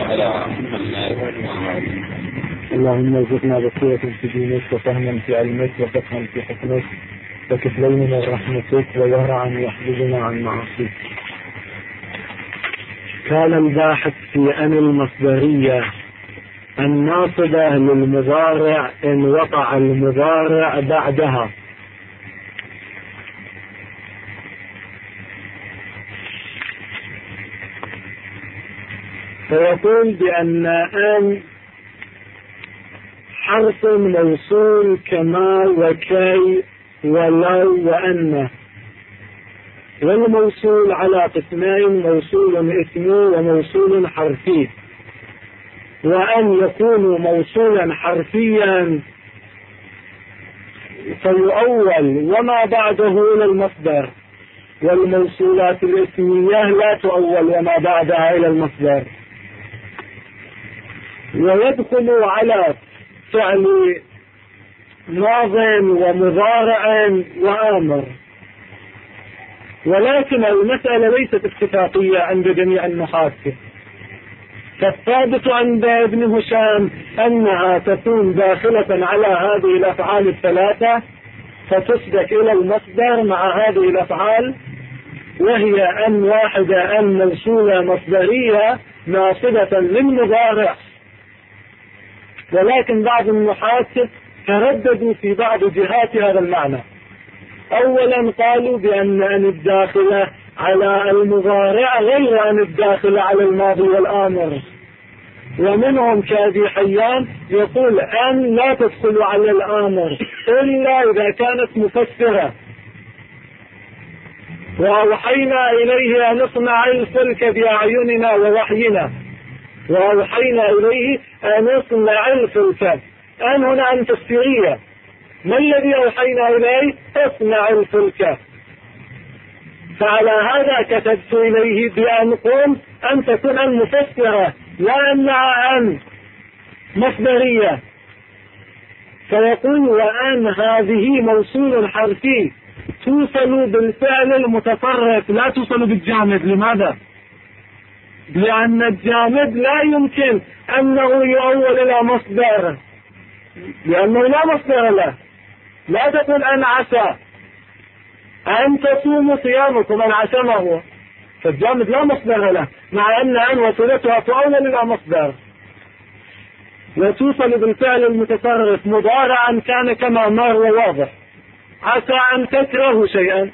وعلى محمد. اللهم ارزقنا بصيرة في دينك وفهما في علمك وفقها في حكمك وكفلين رحمتك وورعا يحفظنا عن معاصيك. كان الباحث في أن المصدرية الناصبة للمضارع إن وقع المضارع بعدها، فيقول بأن أن حرف موصول كما وكي ولو وأن، والموصول على قسمين: موصول اسمي وموصول حرفي. وأن يكون موصولا حرفيا فيؤول وما بعده إلى المصدر، والموصولات الاسمية لا تؤول وما بعدها إلى المصدر، ويدخل على فعل ماض ومضارع وآمر. ولكن المسألة ليست اتفاقية عند جميع النحاة، فالثابت عند ابن هشام أنها تكون داخلة على هذه الأفعال الثلاثة فتسبك إلى المصدر مع هذه الأفعال، وهي أن واحدة أن موصولة مصدرية ناصبة للمضارع. ولكن بعض النحاة ترددوا في بعض جهات هذا المعنى. أولا قالوا بأن الداخلة على المضارع غير أن الداخلة على الماضي والآمر، ومنهم كأبي حيان يقول أن لا تدخل على الآمر إلا إذا كانت مفسرة. وأوحينا إليه أن نصنع الفلك بأعيننا ووحينا، وأوحينا إليه أن نصنع الفلك. أن هنا أن تفسيرية. ما الذي أوحينا إليه؟ اصنع الفلك. فعلى هذا كتبت إليه بأن قم أن تكون أن مفسرة لا أنها أن مصدرية. فيقول وأن هذه موصول حرفي توصل بالفعل المتصرف لا توصل بالجامد. لماذا؟ لأن الجامد لا يمكن أنه يؤول إلى مصدر، لأنه لا مصدر له. لا تقول أن عسى أن تصوموا صيامكم أن عسى ما هو، فالجامد لا مصدر له، مع أن وصلتها تؤول إلى مصدر. وتوصل بالفعل المتصرف مضارعا كان كما مر وواضح: عسى أن تكرهوا شيئا.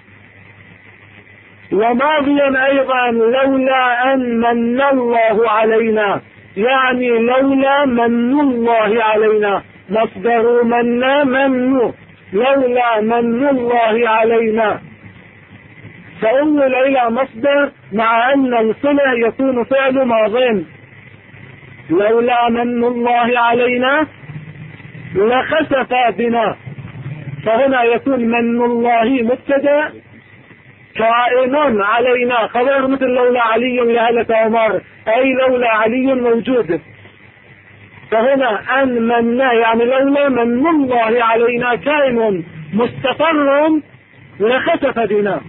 وماضيا أيضا: لولا أن من الله علينا، يعني لولا من الله علينا، مصدر منا من، لولا من الله علينا، فأول إلى مصدر مع أن الصلة يكون فعل ماضٍ. لولا من الله علينا لخسف بنا، فهنا يكون من الله مبتدأ كائن علينا خبر، مثل لولا علي لهلك عمر، أي لولا علي موجود. فهنا أن من يعني لولا من الله علينا كائن مستقر لخسف بنا.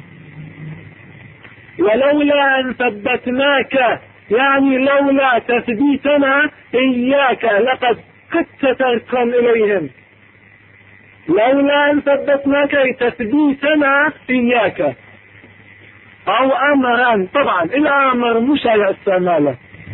ولولا أن ثبتناك، يعني لولا تثبيتنا إياك لقد كدت تركن إليهم. لولا أن ثبتناك أي تثبيتنا إياك. أو أمرا، طبعا الأمر مش استعماله،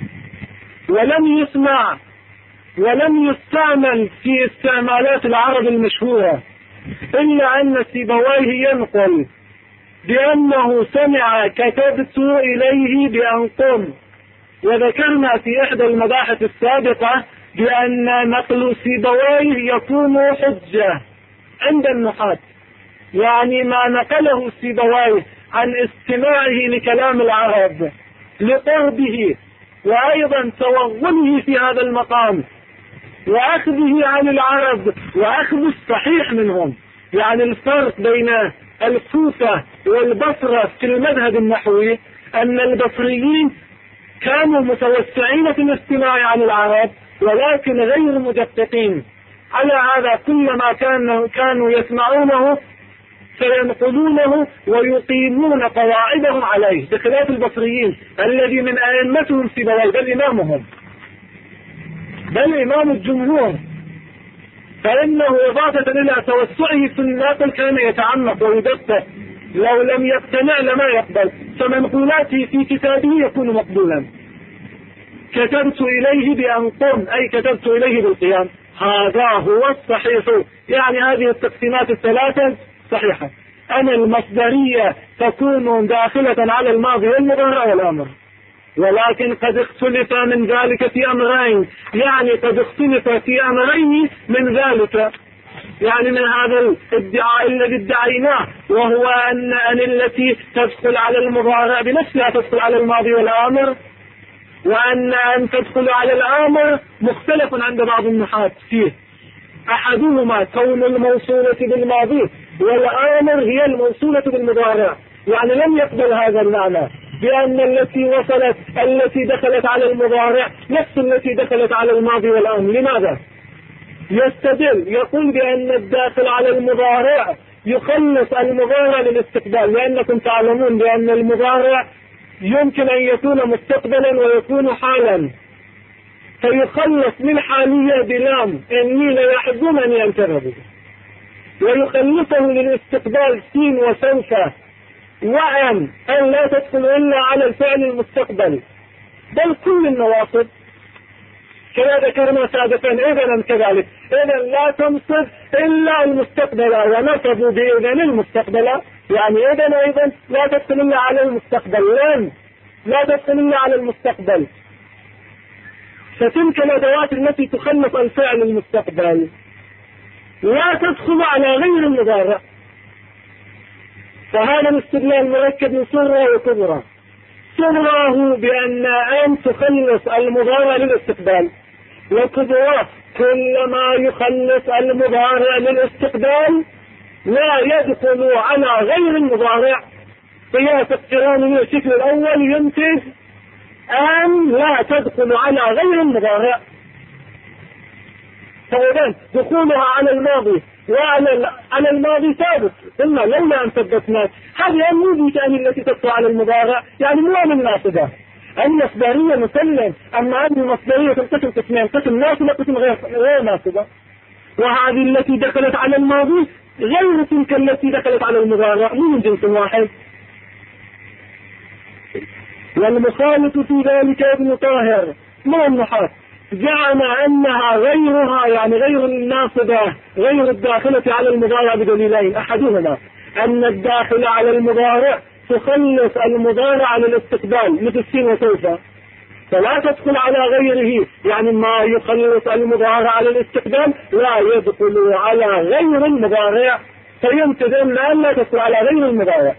ولم يستعمل في استعمالات العرب المشهورة، إلا أن سيبويه ينقل بأنه سمع كتبت إليه بأن قم. وذكرنا في إحدى المباحث السابقة بأن نقل سيبويه يكون حجة عند النحاة، يعني ما نقله سيبويه عن استماعه لكلام العرب لقربه، وأيضا توغله في هذا المقام وأخذه عن العرب وأخذ الصحيح منهم. يعني الفرق بين الكوفة والبصرة في المذهب النحوي أن البصريين كانوا متوسعين في الاستماع عن العرب ولكن غير مدققين. على هذا كلما كانوا يسمعونه فينقلونه ويقيمون قواعدهم عليه، بخلاف البصريين الذي من أئمتهم سيبويه بل إمامهم بل إمام الجمهور، فإنه إضافة إلى توسعه في النقل كان يتعمق ويدقق، لو لم يقتنع لما يقبل، فمنقولاته في كتابه يكون مقبولا. كتبت إليه بأن قم، أي كتبت إليه بالقيام، هذا هو الصحيح. يعني هذه التقسيمات الثلاثة صحيحة. أن المصدرية تكون داخلة على الماضي والمضارع والأمر، ولكن قد اختلف من ذلك في أمرين، يعني قد اختلف في أمرين من ذلك، يعني من هذا الادعاء الذي ادعيناه، وهو أن التي تدخل على المضارع بنفسها تدخل على الماضي والأمر، وأن تدخل على الأمر مختلف عند بعض النحاة فيه. أحدهما كون الموصولة بالماضي، والأمر هي الموصولة بالمضارع، يعني لم يقبل هذا المعنى بأن التي دخلت على المضارع نفس التي دخلت على الماضي والأمر. لماذا؟ يستدل، يقول بأن الداخل على المضارع يخلص المضارع للاستقبال، لأنكم تعلمون بأن المضارع يمكن أن يكون مستقبلا ويكون حالا، فيخلص من حالية بلام إني لا يحبونني أن تذهبوا، ويخلصه للاستقبال سين وسوف وأن لا تدخل إلا على الفعل المستقبل، بل كل النواصب كما ذكرنا سابقا. إذن كذلك، إذن لا تنصب إلا المستقبل، ونصبوا بإذن المستقبل، يعني إذن أيضا لا تدخل إلا على المستقبل، لا تدخل إلا على المستقبل. فتلك الأدوات التي تخلص الفعل المستقبل لا تدخل على غير المضارع. فهذا الاستدلال مركب من صغرى وكبرى. صغراه بأن أن تخلص المضارع للاستقبال، وكبراه كلما يخلص المضارع للاستقبال لا يدخل على غير المضارع. قياس اقترانه الشكل الأول ينتج أن لا تدخل على غير المضارع، فإذن دخولها على الماضي وعلى الماضي ثابت، ثم لولا أن ثبتناك هذه مو بشأن التي تدخل على المضارع، يعني مو من ناصبة. المصدرية مسلم، أما أن المصدرية تنقسم قسمين، قسم ناصبة قسم غير ناصبة، وهذه التي دخلت على الماضي غير تلك التي دخلت على المضارع، مو من جنس واحد. والمخالف في ذلك ابن طاهر من النحاة زعم أنها غيرها، يعني غير الناصبة غير الداخلة على المضارع بدليلين. أحدهما أن الداخل على المضارع تخلص المضارع على الاستقبال مثل سين وسوف، فلا تدخل على غيره، يعني ما يخلص المضارع على الاستقبال لا يدخل على غير المضارع، فينتج أن لا تدخل على غير المضارع.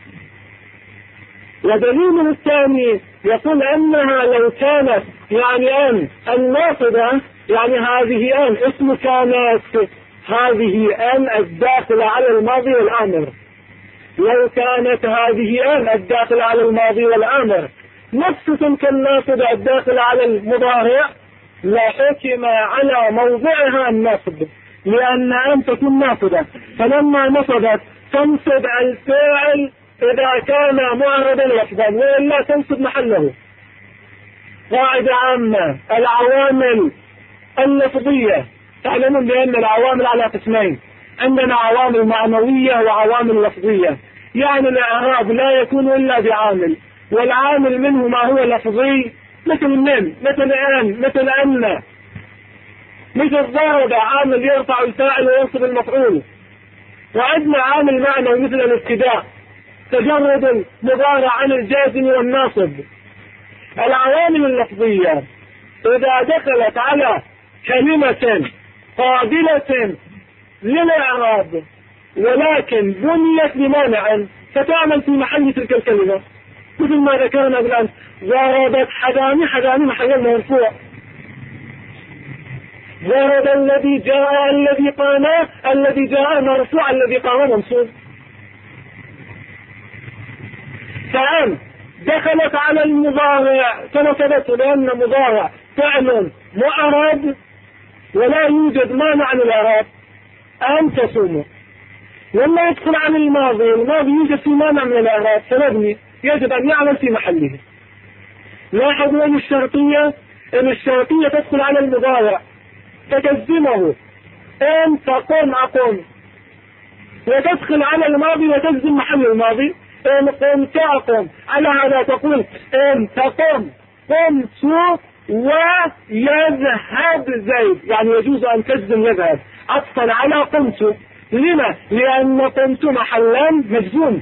ودليل الثاني يقول أنها لو كانت يعني أن الناصبة، يعني هذه أن اسم كانت، هذه أن الداخلة على الماضي والآمر، لو كانت هذه أن الداخلة على الماضي والآمر نفس تلك الناصبة الداخلة على المضارع لحكم على موضعها الناصب، لأن أن تكون ناصبة، فلما نصبت تنصب الفاعل إذا كان معرضا لفظا وإلا تنصب محله. قاعدة عامة: العوامل اللفظية، تعلمون بأن العوامل على قسمين، عندنا عوامل معنوية وعوامل لفظية، يعني الإعراب لا يكون إلا بعامل، والعامل منه ما هو لفظي مثل من، مثل أن، مثل أن، مثل ضرب، عامل يرفع الفاعل وينصب المفعول. وعندنا عامل معنوي مثل الابتداء، تجرد المضارع عن الجازم والناصب. العوامل اللفظية إذا دخلت على كلمة قابلة للإعراب ولكن بنيت بمانع فتعمل في محل تلك الكلمة، مثل ما ذكرنا بالأمس: ضربت حداني، حداني محل مرفوع، ضرب الذي جاء، الذي قام، الذي جاء مرفوع، الذي قام منصوب. فأن دخلت على المضارع فنصبته لأن مضارع فعل معرب ولا يوجد مانع عن الإعراب، أن تصوم. لما يدخل على الماضي، الماضي يوجد في مانع من الإعراب فنبني، يجب أن يعمل في محله. لاحظوا أن الشرطية إن الشرطية تدخل على المضارع فتجزمه، إن تقم أقم، وتدخل على الماضي وتجزم محل الماضي، إن قمت أقم. على هذا تقول إن تقم قمت ويذهب زيد، يعني يجوز أن تجزم يذهب عطفا على قمت. لما؟ لأن قمت محلا مجزوم،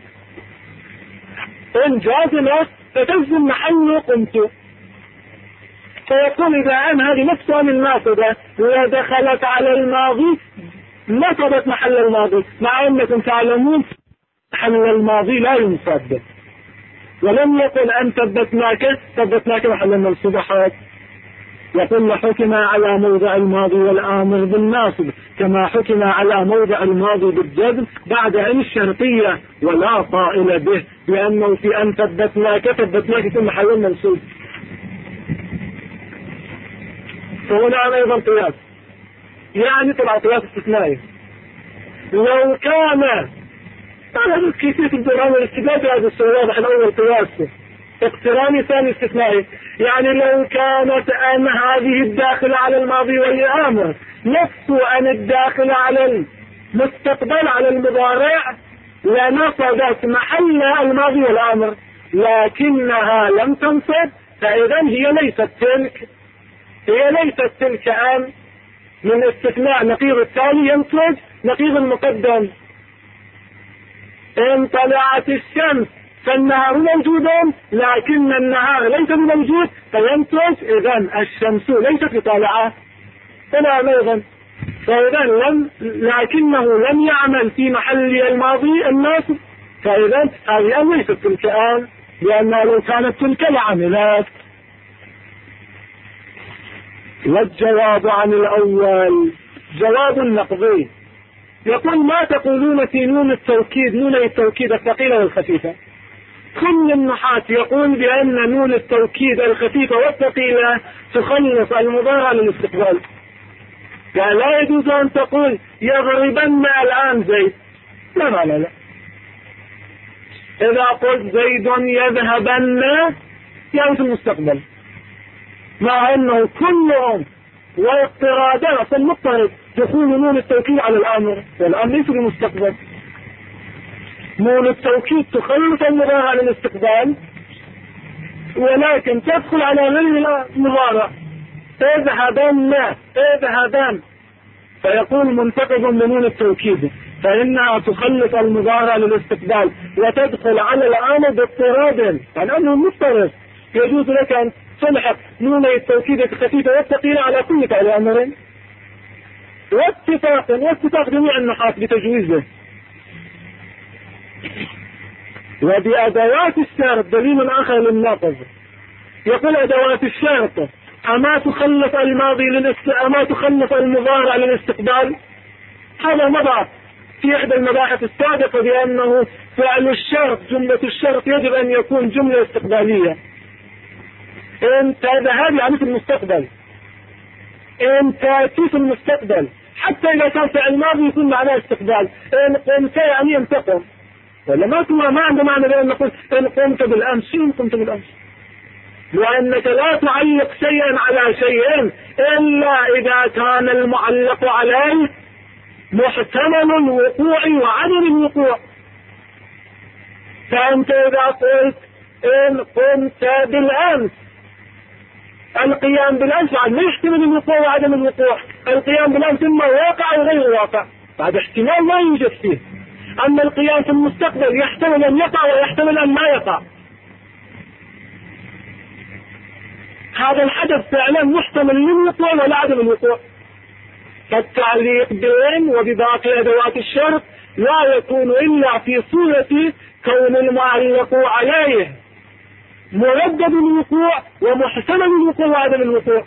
إن جازمة فتجزم محل قمت. فيقول إذا أن هذه نفس أن الناصبة ودخلت على الماضي نصبت محل الماضي، مع أنكم تعلمون محل الماضي لا ينصب. ولم يقل أن ثبتناك محل المنصوب حال، يقول حكم على موضع الماضي والآمر بالناصب كما حكم على موضع الماضي بالجزم بعد أن الشرطية ولا طائل به، لأنه في أن ثبتناك في محل المنصوب. فهنا أيضا قياس، يعني طلع قياس استثنائي. لو كان هذا كيفية الدوران والاستدلال هذا السؤال واضح. الأول قياس اقتراني، ثاني استثنائي. يعني لو كانت أن هذه الداخلة على الماضي والآمر نفس أن الداخلة على المستقبل على المضارع لنصبت محل الماضي والآمر، لكنها لم تنصب، فإذا هي ليست تلك أن من استثناء نقيض التالي ينتج نقيض المقدم. إن طلعت الشمس فالنهار موجود لكن النهار ليس موجود فينتج إذن الشمس ليست بطالعة. فلا أيضا فإذا لكنه لم يعمل في محل الماضي الناصب، فإذا هذه ليست تلك آن، لأنها لو كانت تلك لعملت. والجواب عن الأول جواب نقضي. يقول ما تقولون في نون التوكيد الثقيلة والخفيفة؟ كل النحاة يقول بأن نون التوكيد الخفيفة والثقيلة تخلص المضارع للاستقبال. يعني لا يجوز أن تقول يضربن الآن زيد، لا معنى لا. إذا قلت زيد يذهبن يعني في المستقبل، مع أنه كلهم واضطرادات المضطرد دخول نون التوكيد على الأمر، والأمر ليس بالمستقبل. نون التوكيد تخلص المضارع على الاستقبال ولكن تدخل على غير المضارع. اذهبن فيقول منتقض لنون التوكيد، فإنها تخلص المضارع للاستقبال وتدخل على الأمر باضطراد، يعني أنه مضطرد. يجوز لك أن تلحق نون التوكيد الخفيفة والثقيلة على كل فعل أمر واتفاق جميع النحاة بتجويزه. وبأدوات الشرط دليل آخر للناقض. يقول أدوات الشرط أما تخلف المضارع للاستقبال؟ هذا مضى في إحدى المباحث السابقة بأنه فعل الشرط جملة الشرط يجب أن يكون جملة استقبالية. إن تذهب يعني في المستقبل، إن تأتي في المستقبل، حتى إذا كان فعل ماضي يكون معناه استقبال. إن قمت يعني أن تقم، ولا ما عنده معنى بأن نقول إن قمت بالأمس. شو قمت بالأمس؟ لأنك لا تعلق شيئا على شيء إلا إذا كان المعلق عليه محتمل الوقوع وعدم الوقوع. فأنت إذا قلت إن قمت بالأمس، القيام بالأمس لا يحتمل الوقوع وعدم الوقوع. القيام بالأمس إما واقع أو غير واقع، هذا احتمال لا يوجد فيه. أما القيام في المستقبل يحتمل أن يقع ويحتمل أن لا يقع. هذا الحدث فعلا محتمل للوقوع ولا عدم الوقوع. فالتعليق بين وبباقي أدوات الشرط لا يكون إلا في صورة كون المعلق عليه مردد الوقوع ومحتمل الوقوع وعدم الوقوع.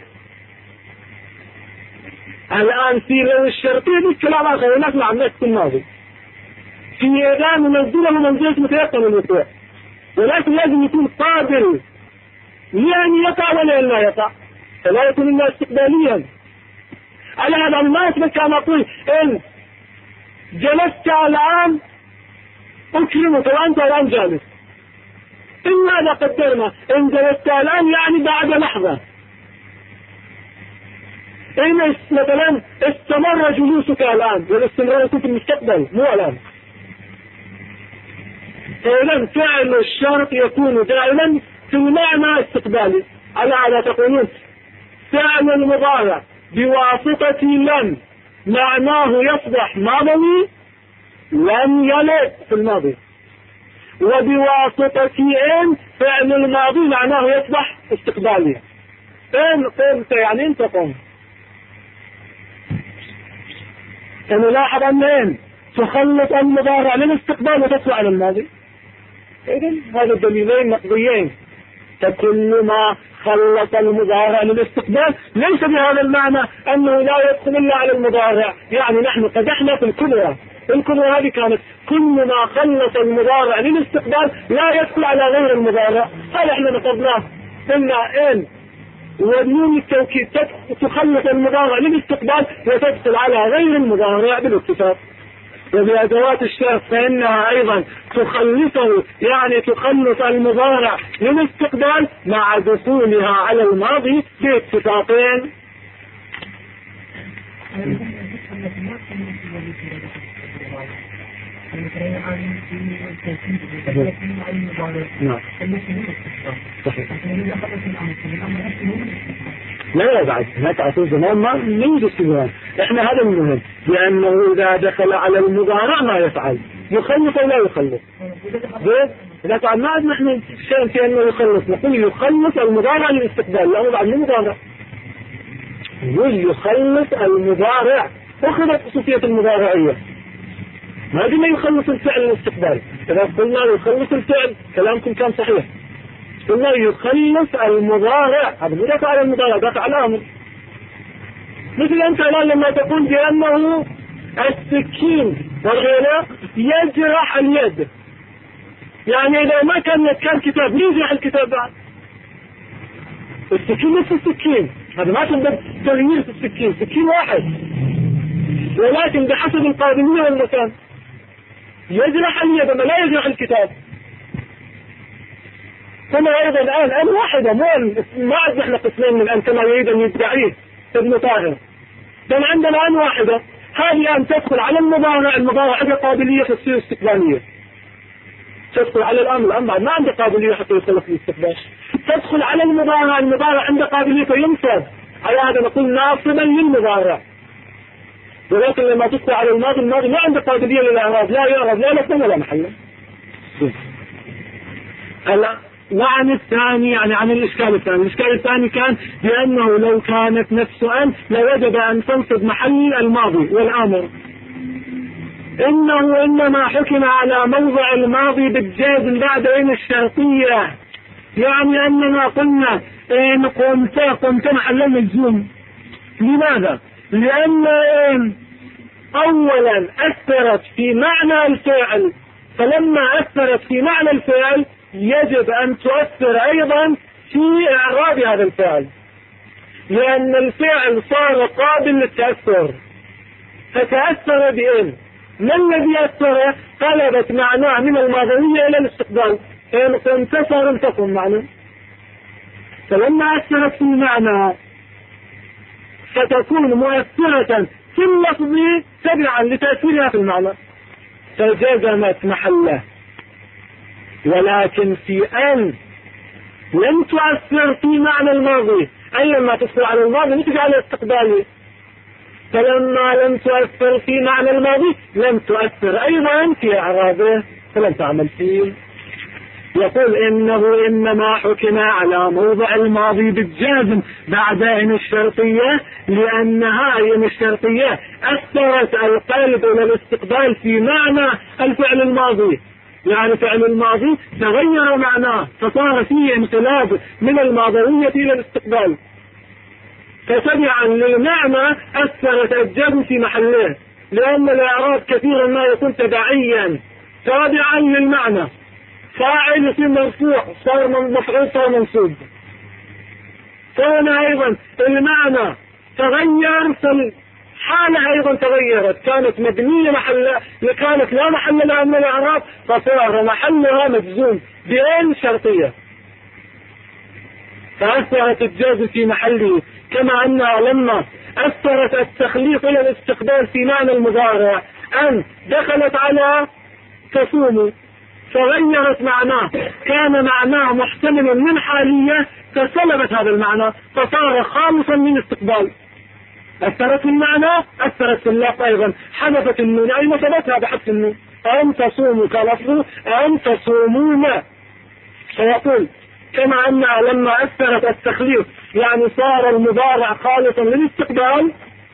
الآن في لو الشرطية دي كلام آخر هناك مع الناس في الماضي في إذا منزله منزلة متيقن الوقوع، ولكن لازم يكون قابل لأن يقع ولا لا يقع، فلا يكون إلا استقباليا. على هذا ما يثبت كما أقول إن جلست الآن أكرمك وأنت الآن جالس. إن ماذا قدرنا؟ إن جلست الآن يعني بعد لحظة، إن مثلا استمر جلوسك الآن، والاستمرار يكون في المستقبل مو الآن. إذن فعل الشرط يكون دائما في المعنى استقبالي. على هذا تقولون فعل المضارع بواسطة لم معناه يصبح ماضي لم يلد في الماضي، وبواسطة إن فعل الماضي معناه يصبح استقبالي. إن قمت يعني أنت قمت. نلاحظ أن إن تخلط المضارع للاستقبال وتدخل على الماضي. إذن هذا الدليلين نقضيين. فكل ما خلط المضارع للاستقبال ليس بهذا المعنى أنه لا يدخل إلا على المضارع. يعني نحن قدحنا في الكبرى. الكبرى هذه كانت كل ما خلط المضارع للاستقبال لا يدخل على غير المضارع. هذا احنا نقضناه. قلنا إن ونون التوكيد تخلط المضارع للاستقبال وتدخل على غير المضارع بالاتفاق. وبأدوات الشرط فإنها أيضا تخلصه، يعني تخلص المضارع للاستقبال مع دخولها على الماضي باتفاقين. لا بعد ما تعطوا زمان ما يوجد زمان. احنا هذا المهم، لأنه إذا دخل على المضارع ما يفعل، يخلص أو لا يخلص. إذا قال ما عندنا نحن شيء في أنه يخلص، نقول يخلص المضارع للاستقبال، لأنه بعد مو مضارع. يخلص المضارع، أخذت خصوصية المضارعية، ما دي ما يخلص الفعل للاستقبال. إذا قلنا يخلص الفعل كلامكم كان صحيح. قلنا يخلص المضارع، هذا مو دافع على المضارع، دافع على الأمر. مثل أنت الآن لما تقول بأنه السكين والغلاء يجرح اليد، يعني إذا ما كان كتاب يجرح الكتاب بعد. السكين نفس السكين، هذا ما تنبت تغيير في السكين، سكين واحد، ولكن بحسب القابلية والمكان يجرح اليد ما لا يجرح الكتاب. كما أيضا الآن أن واحدة، ما عندنا احنا قسمين من أن كما يريد أن يدعيه ابن طاهر، بل عندنا أن واحدة. هذه أن تدخل على المضارع، المضارع عنده قابلية تصير استقبالية، تدخل على الأمر ما عنده قابلية حتى يصل في الاستقبال. تدخل على المضارع، المضارع عنده قابلية فينصب، على هذا نقول ناصبا للمضارع. ولكن لما تدخل على الماضي، الماضي ما عنده قابلية للإعراب، لا يعرب لا لفظا ولا محلا. المعنى الثاني يعني عن الإشكال الثاني. الإشكال الثاني كان بأنه لو كانت نفس أن لوجب أن تنصب محل الماضي والآمر. إنه إنما حكم على موضع الماضي بالجازم بعد إن الشرطية، يعني أننا قلنا إن قمت محل المجزوم. لماذا؟ لأن أولا أثرت في معنى الفعل، فلما أثرت في معنى الفعل يجب أن تؤثر أيضا في إعراب هذا الفعل، لأن الفعل صار قابل للتأثر، فتأثر بإن ما الذي أثر؟ قلبت معناه من الماضية إلى الاستقبال. إن قمت صار لم تكن معنى، فلما أثرت في المعنى فتكون مؤثرة في اللفظ تبعا لتأثيرها في المعنى، فجزمت محله. ولكن في أن لم تؤثر في معنى الماضي، أي لما تدخل على الماضي نتجي على الاستقبالي، فلما لم تؤثر في معنى الماضي لم تؤثر أيضا في إعرابه فلم تعمل فيه. يقول إنه إنما حكم على موضع الماضي بالجازم بعد إن الشرطية، لأنها إن الشرطية أثرت القلب إلى الاستقبال في معنى الفعل الماضي، يعني فعل الماضي تغير معناه فصار فيه انقلاب من الماضية إلى الاستقبال، فتبعا للمعنى أثرت الجزم في محله، لأن الإعراب كثيرا ما يكون تبعيا تابعا للمعنى، فاعل يصير مرفوع صار مفعول صار منصوب. فهنا أيضا المعنى تغير، فالحالة أيضا تغيرت، كانت مبنية كانت لا محل لها من الإعراب فصار محلها مجزوم بأن شرطية، فأثرت الجازم في محله، كما أنها لما أثرت التخليط إلى الاستقبال في معنى المضارع، أن دخلت على تصوم فغيرت معناه، كان معناه محتملا من حالية فسلبت هذا المعنى فصار خالصا من استقبال. أثرت في المعنى، أثرت في اللفظ أيضا، حذفت النون أي مثبتها بحذف النون. أن تصوموا كلفظ أن تصومون. فيقول كما أن لما أثرت التخليط يعني صار المضارع خالصا للاستقبال،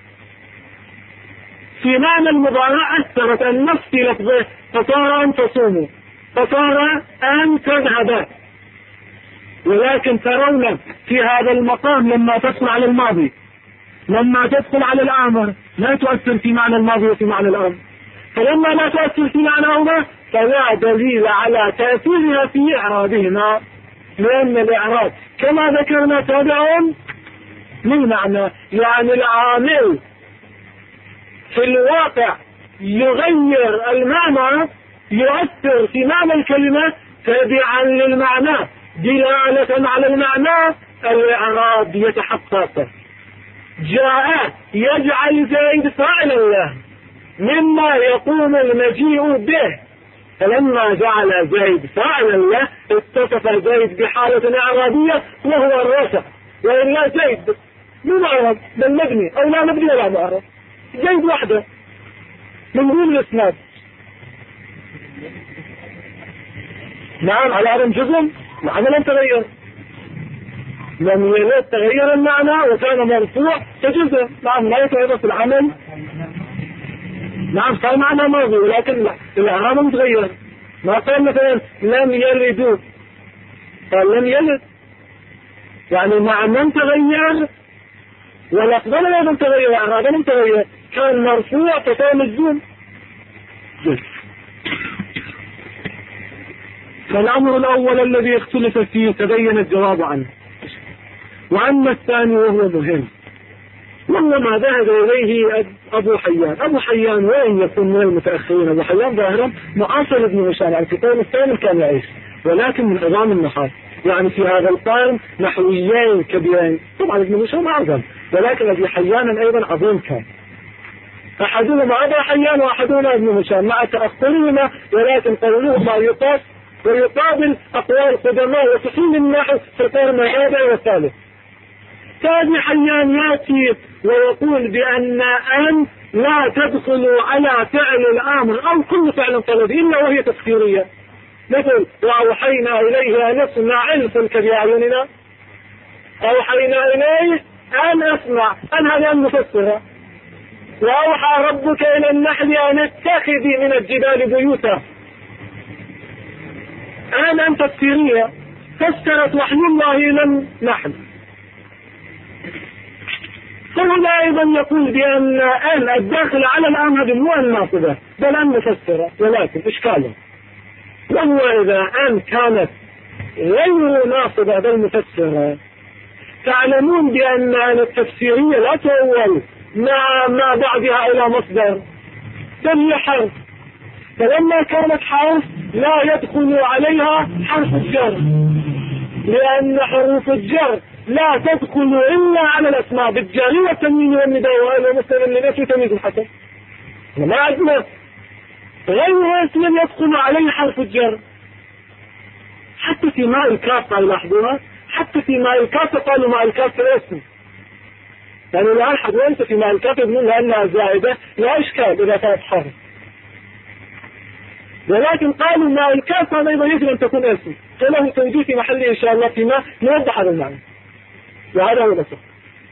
في معنى المضارع أثرت النفس في لفظه فصار أن تصوموا، فصار أن تذهب. ولكن ترون في هذا المقام لما تدخل على الماضي، لما تدخل على الآمر لا تؤثر في معنى الماضي وفي معنى الأمر، فلما لا تؤثر في معناهما فلا دليل على تأثيرها في إعرابهما، لأن الإعراب كما ذكرنا تابع من معنى، يعني العامل في الواقع يغير المعنى، يؤثر في معنى الكلمة تابعا للمعنى دلالة على المعنى. الإعراب يتحقق. جاء يجعل زيد فاعلا له مما يقوم المجيء به، فلما جعل زيد فاعلا له اتصف زيد بحالة إعرابية وهو الرفع، وإلا زيد مو معرب بل مبني أو لا مبني ولا معرب، زيد وحده من دون الإسناد. نعم على عدم جزم، معنى لم تغير، لم يلد تغير المعنى وكان مرفوع فجزم. نعم لا يتغير في العمل، نعم صار معنى ماضي ولكن الإعراب متغير. ما قال مثلا لم يلدوا، قال لم يلد، يعني معنى تغير ولفظنا لم تغير، إعرابا لم تغير، كان مرفوع فصار مجزوم. فالأمر الأول الذي اختلف فيه تبين الجواب عنه، وأما الثاني وهو مهم وهو ما ذهب إليه أبو حيان. أبو حيان وين يكون من المتأخرين؟ أبو حيان ظاهرا معاصر ابن هشام، يعني في القرن الثاني كان يعيش، ولكن من عظام النحاة، يعني في هذا القرن نحويين كبيرين. طبعا ابن هشام أعظم، ولكن أبي حيان أيضا عظيم كان. أحدهما أبو حيان وأحدهما ابن هشام مع تأخرهما، ولكن قولهما يقاس ويقابل أقوال قدماء وتصميم النحو في القرن الرابع والثالث. فأبي حيان يأتي ويقول بأن أن لا تدخل على فعل الأمر أو كل فعل طلبي إلا وهي تفسيرية، مثل وأوحينا إليه أن يصنع الفلك بأعيننا، أوحينا إليه أن أسمع، أن هذا المفسرة. وأوحى ربك إلى النحل أن اتخذي من الجبال بيوتا، أن تفسيرية فسرت وحي الله إلى النحل. فهنا أيضا يقول بأن الداخل على الأمر هذه مو أن ناصبة بل أن مفسرة، ولكن إشكاله وهو إذا أن كانت غير ناصبة بل مفسرة، تعلمون بأن التفسيرية لا تؤول ما بعدها إلى مصدر بل هي حرف، فلما كانت حرف لا يدخل عليها حرف الجر، لأن حروف الجر لا تدخل إلا على الأسماء بالجر والتنوين والنداء والمثل اللي نفسه تمييز الحسن. ما عندنا غير اسم يدخل عليه حرف الجر. حتى في ماء الكاف لاحظوها، حتى في ماء الكاف قالوا ماء الكاف الاسم، يعني لا أحد وانت في ماء الكاف يقولون لأنها زائدة لا إشكال إذا كانت حرف، ولكن قالوا ماء الكاف هذا أيضا يجب أن تكون اسم، فله توجيه في محله إن شاء الله فيما نوضح هذا المعنى، وهذا هو الأسف.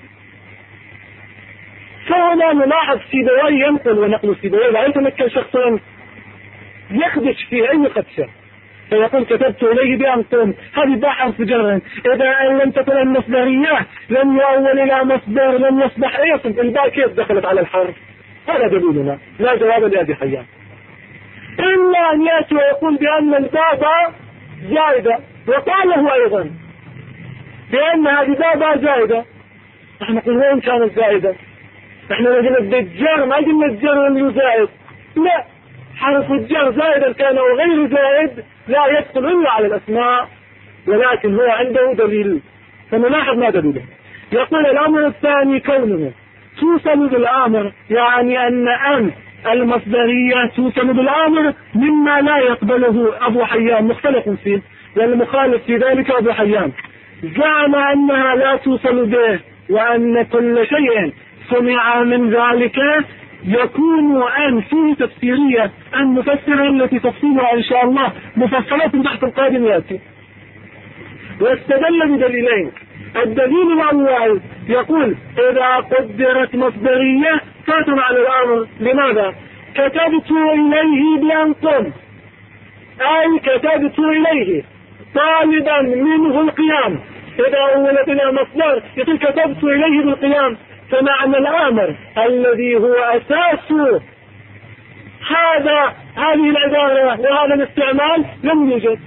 فهنا نلاحظ سيبويه ينقل ونقل سيبويه لا يتمكن شخصا يخدش في أي خدشة، فيقول كتبت إليه بأن قم، هذه باحة في جر، إذا أن لم تكن المصدرية لم يؤول إلى مصدر لم يصبح اسم، الباء كيف دخلت على الحرف؟ هذا دليلنا، لا جواب لأبي حيان، إلا أن يأتي ويقول بأن الباء زائدة، وقاله أيضا بأن هذه باء زائدة. نحن نقول وين كانت زائدة؟ نحن قلنا بالجر، ما قلنا الجر لم يزائد، لا، حرف الجر زائدا كان أو غير زائد لا يدخل إلا على الأسماء، ولكن هو عنده دليل، فنلاحظ ما دليله. يقول الأمر الثاني كونه توصل بالآمر، يعني أن المصدرية توصل بالآمر مما لا يقبله أبو حيان مختلف فيه، والمخالف في ذلك أبو حيان زعم أنها لا توصل به، وأن كل شيء سمع من ذلك يكون أن فيه تفسيرية أن مفسرة التي تفصيلها إن شاء الله مفصلات تحت القادم يأتي. واستدل بدليلين. الدليل الأول يقول إذا قدرت مصدرية فاتم على الأمر. لماذا؟ كتبت إليه بأن قم، أي كتبت إليه طالبا منه القيام. إذا أولت إلى مصدر يقول كتبت إليه بالقيام، فمعنى الأمر الذي هو أساس هذه العبارة وهذا الاستعمال لم يوجد،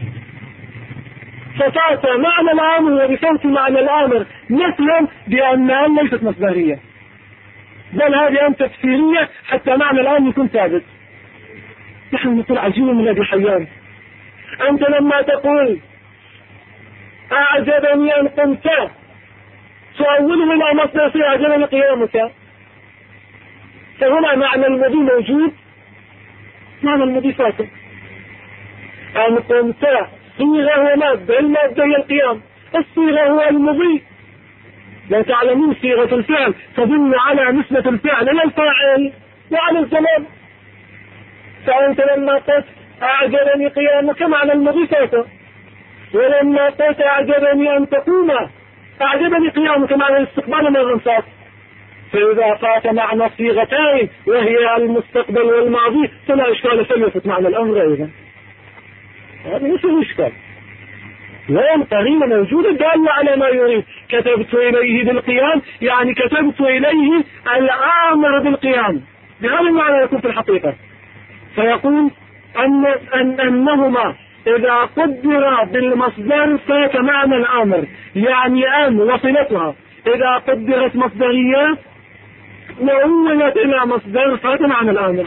ففات معنى الأمر وبصوت معنى الأمر مثلا بأن ليست مصدرية، بل هذه أن تفسيرية حتى معنى الأمر يكون ثابت. نحن نقول عجيب من أبي حيان، أنت لما تقول أعجبني أن قمت تؤوله إلى مصدر أعجبني قيامك، فهنا معنى المضي موجود، معنى المضي فاتح. أن قمت صيغة ومادة، المادة هي القيام، الصيغة هو المضي. لا تعلمون صيغة الفعل تدل على نسبة الفعل إلى الفاعل وعلى الزمان، فأنت لما قلت أعجبني قيامك معنى المضي فاتح، ولما قلت أعجبني أن تقوم أعجبني قيامك معنى الاستقبال من الانصاف. فإذا فات معنى صيغتين وهي المستقبل والماضي فلا إشكال فليست معنى الأمر أيضا، هذا ليس إشكال. وين قرينة موجودة دالة على ما يريد. كتبت إليه بالقيام يعني كتبت إليه الآمر بالقيام، بهذا المعنى يكون في الحقيقة. فيقول أنهما إذا قدر بالمصدر فات معنى الأمر، يعني أن وصلتها إذا قدرت مصدرية وأولت إلى مصدر فات معنى الأمر.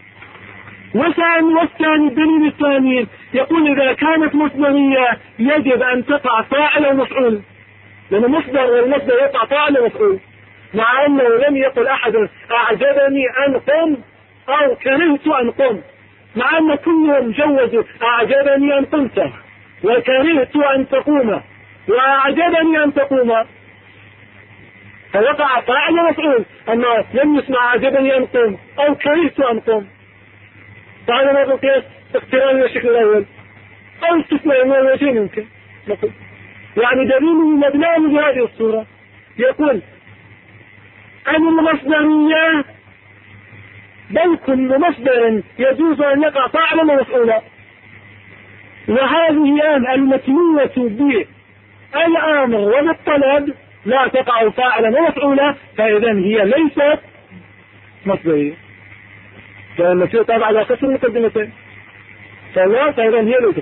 والثاني الدليل الثاني يقول إذا كانت مصدرية يجب أن تقع فاعل ومفعول، لأن مصدر والمصدر يقع فاعل ومفعول، مع أنه لم يقل أحد أعجبني أن قم أو كرهت أن قم، مع أن كلهم جوزوا أعجبني أن قمت وكرهت أن تقوم وأعجبني أن تقوم، فوقع فاعل ومفعول، أما لم يسمع أعجبني أن قم أو كرهت أن قم. فهذا ما القياس اقتران الشكل الأول أو استثناء من الوجهين يمكن نقول، يعني دليله مبناه بهذه الصورة. يقول أن المصدرية بل كل مصدر يجوز أن يقع فاعلا ومفعولا، وهذه المتنوة بالأمر وبالطلب لا تقع فاعلا ومفعولا، فإذا هي ليست مصدرية، فإن فيه طبعا على كسر المقدمتين، فإذا هي ليست.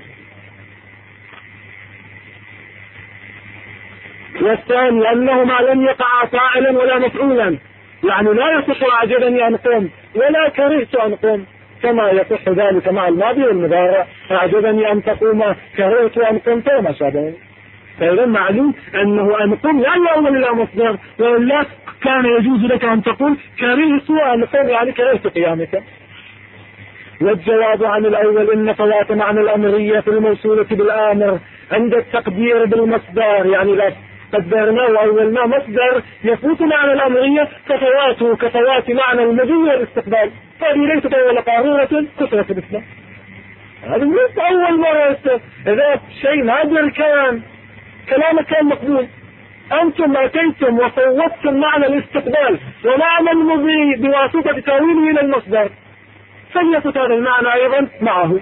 والثاني أنهما لم يقع فاعلا ولا مفعولا، يعني لا يصح أعجبني أن قم ولا كرهت أن قم، كما يصح ذلك مع الماضي والمضارع، أعجبني أن تقوم كرهت أن قم وما شابه. فإذا معلوم أنه أن قم لا يؤول إلى مصدر، وإلا كان يجوز لك أن تقول كرهت أن قم يعني كرهت قيامك. والجواب عن الأول إن فوات معنى الأمرية في الموصولة بالآمر عند التقدير بالمصدر، يعني لا قدرناه وأولنا مصدر يفوت معنى الأمرية كفواته كفوات معنى المضي والاستقبال، هذه ليست أول قارورة كثرة الإسلام، هذا ليس أول مرة يستقبل. إذا شيء نادر كلامك كان مقبول. أنتم أتيتم وفوتتم معنى الاستقبال ومعنى المضي بواسطة تأويله إلى المصدر، فليفت هذا المعنى أيضا معه.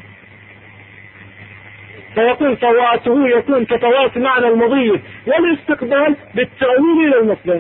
فيقول فواته يكون كفوات معنى المضي والاستقبال بالتأويل إلى المصدر،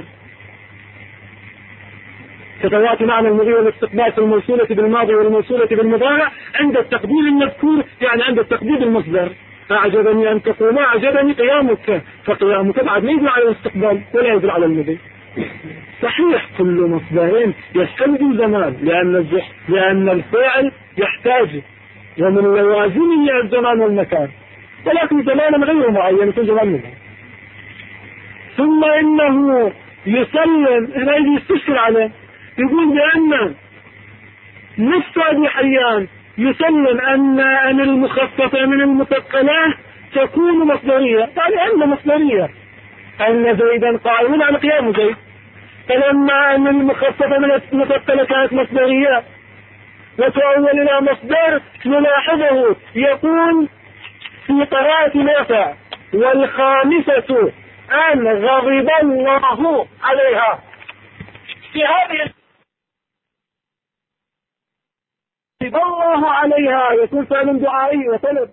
كفوات معنى المضي والاستقبال في الموصولة بالماضي والموصولة بالمضارع عند التقدير المذكور، يعني عند التقدير المصدر. أعجبني أن تقوم أعجبني قيامك، فقيامك بعد لا يدل على الاستقبال ولا يدل على المضي. صحيح كل مصدرين يستلزم زمان، لأن الفعل يحتاج ومن لوازمه الزمان والمكان، ولكن زمانا غير معين يكون زمان منه. ثم إنه يسلم هنا يجي يستشكل عليه، يقول بأن نفس أبي حيان يسلم أن المخففة من المثقلة تكون مصدرية، يعني أن مصدرية، أن زيدا قائم على قيام زيد، فلما أن المخففة من المثقلة كانت مصدرية وتؤول إلى مصدر نلاحظه يكون في قراءة نافع والخامسة أن غضب الله عليها. في هذه غضب الله عليها يكون فعل دعائي وطلب،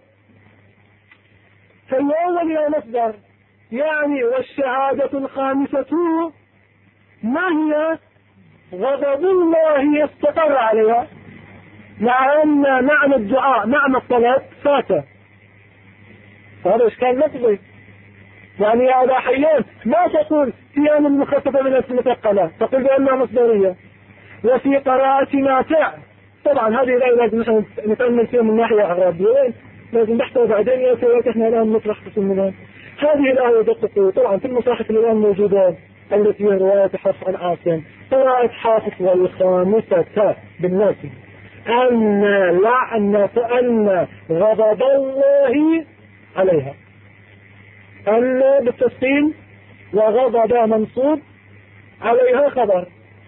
فالأول إلى مصدر، يعني والشهادة الخامسة ما هي؟ غضب الله يستقر عليها، مع أن معنى الدعاء معنى الطلب فات، هذا إشكال لفظي. يعني يا أبا حيان ما تقول في أن المخففة من المثقلة، تقول بأنها مصدرية. وفي قراءة نافع، طبعا هذه الآية لازم نتأمل فيها من ناحية إعرابية، لازم نحتوى بعدين يا سيدي احنا الآن نطرح قسم منها. هذه الآية دقيقة طبعا في المصاحف الآن موجودة التي هي رواية حفص عن عاصم، قراءة حافظ والخامسة بالناس أن غضب الله عليها، أن بالتفصيل وغضب منصوب عليها خبر،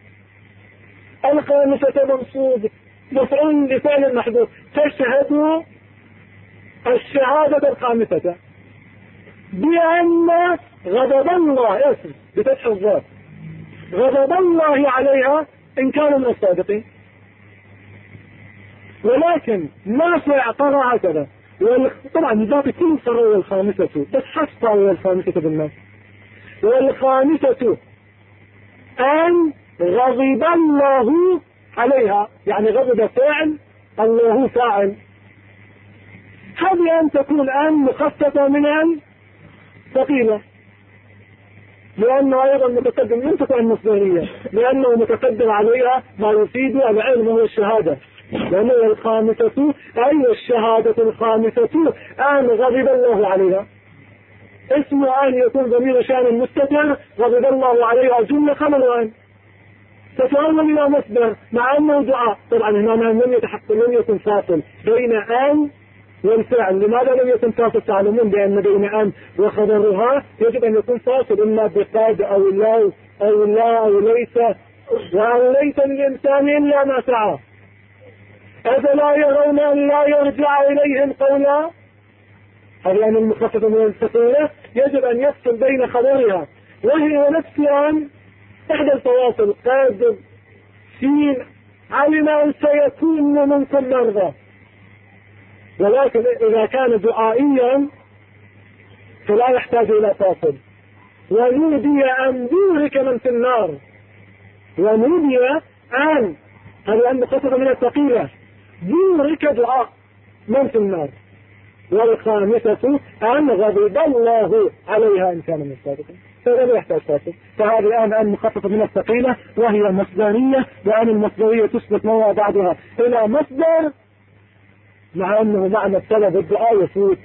الخامسة منصوب مفعول لفعل محذوف، تشهد الشهادة الخامسة بأن غضب الله اسم بفتح الضاد غضب الله عليها إن كان من الصادقين. ولكن نافع قرأ هكذا، طبعا ذات كل صروي الخامسة بس حسب الخامسة بالناس، والخامسة أن غضب الله عليها، يعني غضب فاعل الله فاعل. هذه أن تكون أن مخففة من أن ثقيلة، لأنه أيضا متقدم من تكون المصدرية، لأنه متقدم عليها ما يفيد العلم وهو الشهادة، لأنه الخامسة أي الشهادة الخامسة أن غضب الله عليها، اسم أن يكون ضمير شأن مستتر، غضب الله عليها جملة خبر أن تتأول إلى مصدر، مع أنه دعاء. طبعا هنا لم يكن فاصل بين أن والفعل. لماذا لم يكن فاصل؟ تعلمون بأن بين أن وخبرها يجب أن يكون فاصل، إما بقاد أو لا أو ليس، وأن ليس للإنسان إلا ما سعى، أفلا يرون أن لا يرجع إليهم قولا. هذه أن المخففة من الثقيلة يجب أن يفصل بين خبرها وهي نفس أن إحدى الفواصل، قاد سين علم أن سيكون منكم مرضى. ولكن إذا كان دعائيا فلا يحتاج إلى فاصل. ونودي أن بورك من في النار، ونودي أن هذا أن مخففة من الثقيلة بورك دعاء من في النار. والخامسة أن غضب الله عليها إن كان من الصادقين، فلا يحتاج فاصل. فهذه الآن أن مخففة من الثقيلة وهي مصدرية، وأن المصدرية تثبت موضع بعضها إلى مصدر، مع أنه معنى الطلب الدعاء يفوت.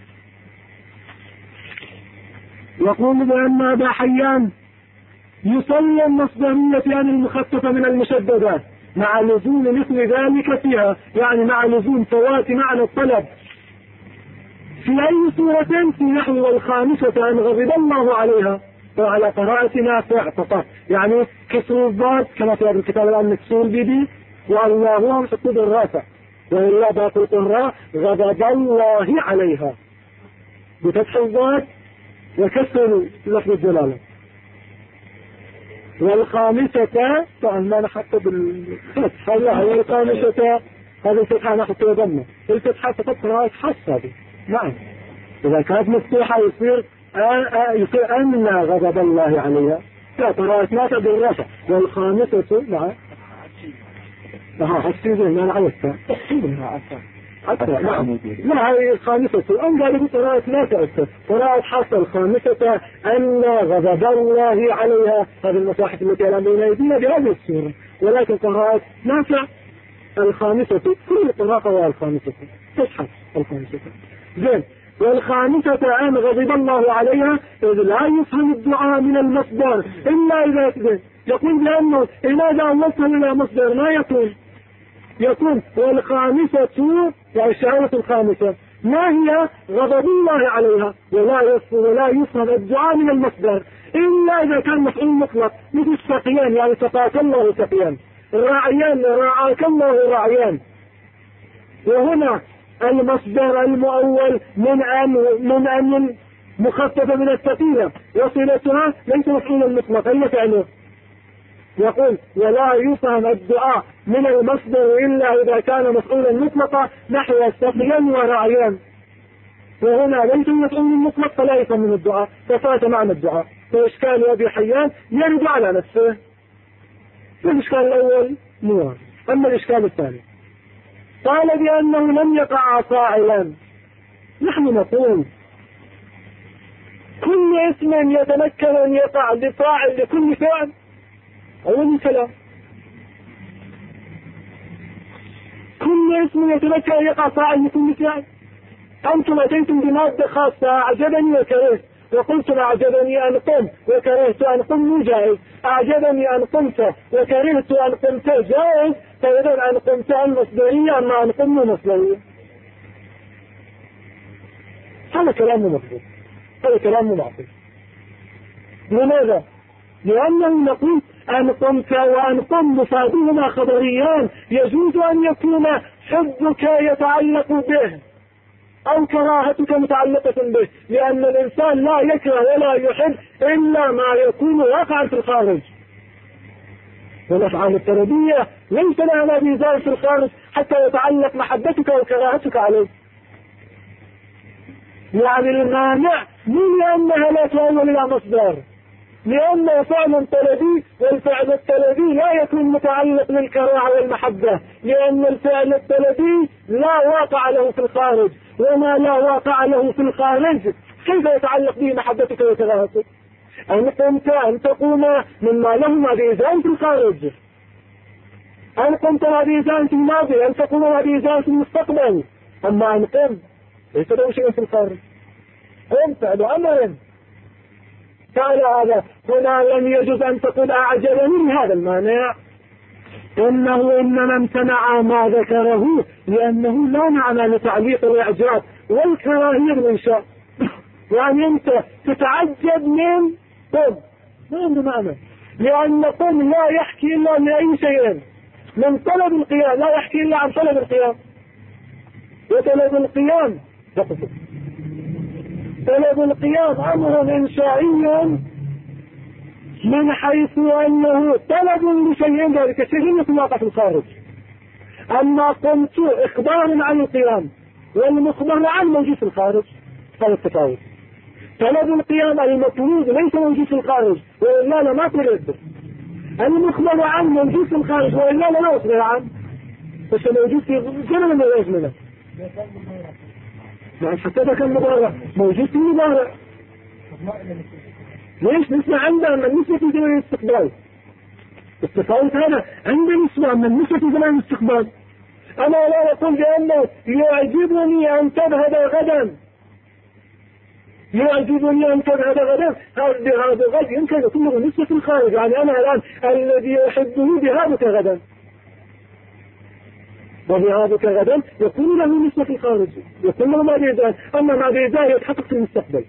يقول بأن أبا حيان يسلم مصدرية أن المخففة من المشددات مع لزوم مثل ذلك فيها، يعني مع لزوم فوات معنى الطلب في أي سورة في نحو والخامسة أن غضب الله عليها، وعلى قراءة نافع فقط، يعني كسر الضاد كما في هذا الكتاب الآن مكسور بدي، والله هم حطوا بالرافع، وإلا باطل الراء غضب الله عليها بفتح الضاد وكسر لفظ الجلالة. والخامسة طبعا ما نحط بالفتح، والخامسة هذه الفتحة نحط ضمه، الفتحة فقط قراءة حس هذه. نعم إذا كانت مفتوحة يصير أن غضب الله عليها، لا قراءة نافع بالرفع. والخامسة نعم حسيزين أنا عرفتها حتى نعم لا هي الخامسة أن قال قراءة نافع، قراءة حصل الخامسة أن غضب الله عليها. هذه المصاحف التي الآن بين أيدينا بهذه السورة، ولكن قراءة نافع الخامسة كل قراءة والخامسة تصحف الخامسة. زين، والخامسة أن غضب الله عليها إذ لا يفهم الدعاء من المصدر إلا إذا يثبت. يقول بأنه إذا أولته إلى مصدر ما يكون. والخامسة يعني الشهادة الخامسة ما هي؟ غضب الله عليها ولا يفهم الدعاء من المصدر إلا إذا كان مفعول مطلق مثل السقيان، يعني سقاك الله سقيان، الراعيان رعاك الله راعيان. وهنا المصدر المؤول من أن مخففة من الثقيلة وصلتها ليس مفعولا مطلقا إلا فعله. يقول ولا يفهم الدعاء من المصدر إلا إذا كان مفعولا مطلقا نحو سقيان وراعيان. وهنا ليس مفعول مطلق فلا يفهم من الدعاء، ففات معنى الدعاء. فإشكال أبي حيان يرد على نفسه. الإشكال الأول موافق. أما الإشكال الثاني قال بأنه لم يقع فاعلا. نحن نقول كل اسم يتمكن أن يقع بفاعل لكل فعل أول كلام. كل اسم يتمكن أن يقع فاعل لكل فعل. أنتم أتيتم بمادة خاصة أعجبني وكرهت، وقلت أعجبني أن قم وكرهت أن قم مو جائز، أعجبني أن قمت وكرهت أن قمت جائز. فإذا أن قمت المصدرية أما أن قم مصدرية. هذا كلام مفروض، هذا كلام معقول. لماذا؟ لأنه نقول أن قمت وأن قم مفادهما خبريان، يجوز أن يكون حبك يتعلق به أو كراهتك متعلقة به، لأن الإنسان لا يكره ولا يحب إلا ما يكون واقعا في الخارج. والأفعال التربية ليس لها ميزان في الخارج حتى يتعلق محبتك وكراهتك عليه. يعني المانع من لأنها لا تؤول إلى مصدر، لأنه فعل طلبي، والفعل الطلبي لا يكون متعلق بالكراهة والمحبة، لأن الفعل الطلبي لا واقع له في الخارج، وما لا واقع له في الخارج كيف يتعلق به محبتك وكراهتك؟ أن قمت أن تقوم مما له ميزان في الخارج، أن قمت ميزان في الماضي، أن تقوم ميزان في المستقبل. أما أن قم ليس له شيء في الخارج، قم فعل أمر. قال هذا هنا لم يجوز أن تقول أعجبني هذا المانع، إنه إنما امتنع ما ذكره لأنه لا معنى لتعليق الإعجاب والكراهية بالإنشاء. يعني أنت تتعجب من قم، ما عنده معنى، لأن قم لا يحكي إلا عن أي شيء، من طلب القيام لا يحكي إلا عن طلب القيام. وطلب القيام طلب القيام أمر إنشائي من حيث أنه طلب لشيء، ذلك الشيء يكون واقع في الخارج. أما قمت إخبار عن القيام والمخبر عن موجود في الخارج، هذا التفاوت. طلب القيام المطلوب ليس موجود في الخارج وإلا لما ترد، المخبر عن موجود في الخارج وإلا لما أخبر عنه، بس موجود في زمن من الأزمنة. يعني حتى ذاك المضارع موجود في المضارع. ليش نسمع عندنا من نسبة في زمن الاستقبال؟ التفاوت هذا عندنا نسمع من نسبة في زمن الاستقبال. أنا لا أقول بأنه يعجبني أن تذهب غدا، يعجبني أن تذهب غدا، هذا غد يمكن يكون له نسبة في الخارج. يعني أنا الآن الذي يحبه ذهابك غدا، وذهابك غدا يكون له نسبة في الخارج، يكون له مادة، أما مادة يتحقق في المستقبل.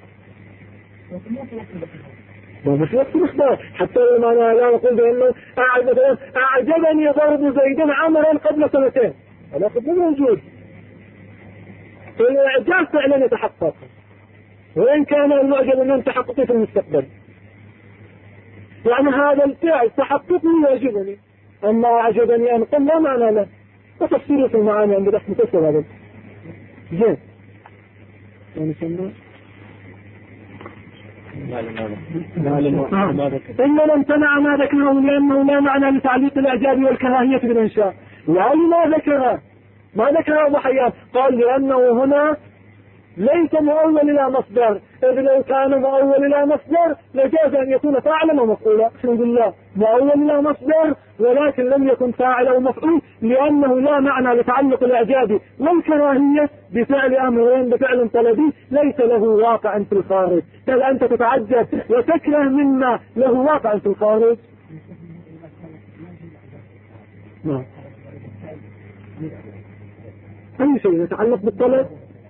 ومش وقت الإخبار، حتى لما أنا لا أقول بأنه أعجبني ضرب زيد عمرا قبل سنتين، أنا أخذ موجود، فالإعجاب فعلا يتحقق، وإن كان المعجب من تحققه في المستقبل. يعني هذا الفعل تحققه يعجبني، أما أعجبني أن قل لا معنى له، وتفسيره في المعاني عند بحث مكسر هذا زين. يعني سمع إنما امتنع ما ذكره لأنه لا معنى لتعليق الإعجاب والكراهية بالإنشاء. لا لما ذكره، ما ذكره أبو حيان، قال لأنه هنا ليس مؤول إلى مصدر، إذ لو كان مؤول إلى مصدر لجاز أن يكون فاعلا ومفعولا. الحمد لله مؤول إلى مصدر ولكن لم يكن فاعلا ومفعول، لأنه لا معنى لتعلق الإعجاب والكراهية بفعل أمرين بفعل طلبي ليس له واقع في الخارج، بل أنت تتعجب وتكره مما له واقع في الخارج. نعم. أي شيء يتعلق بالطلب.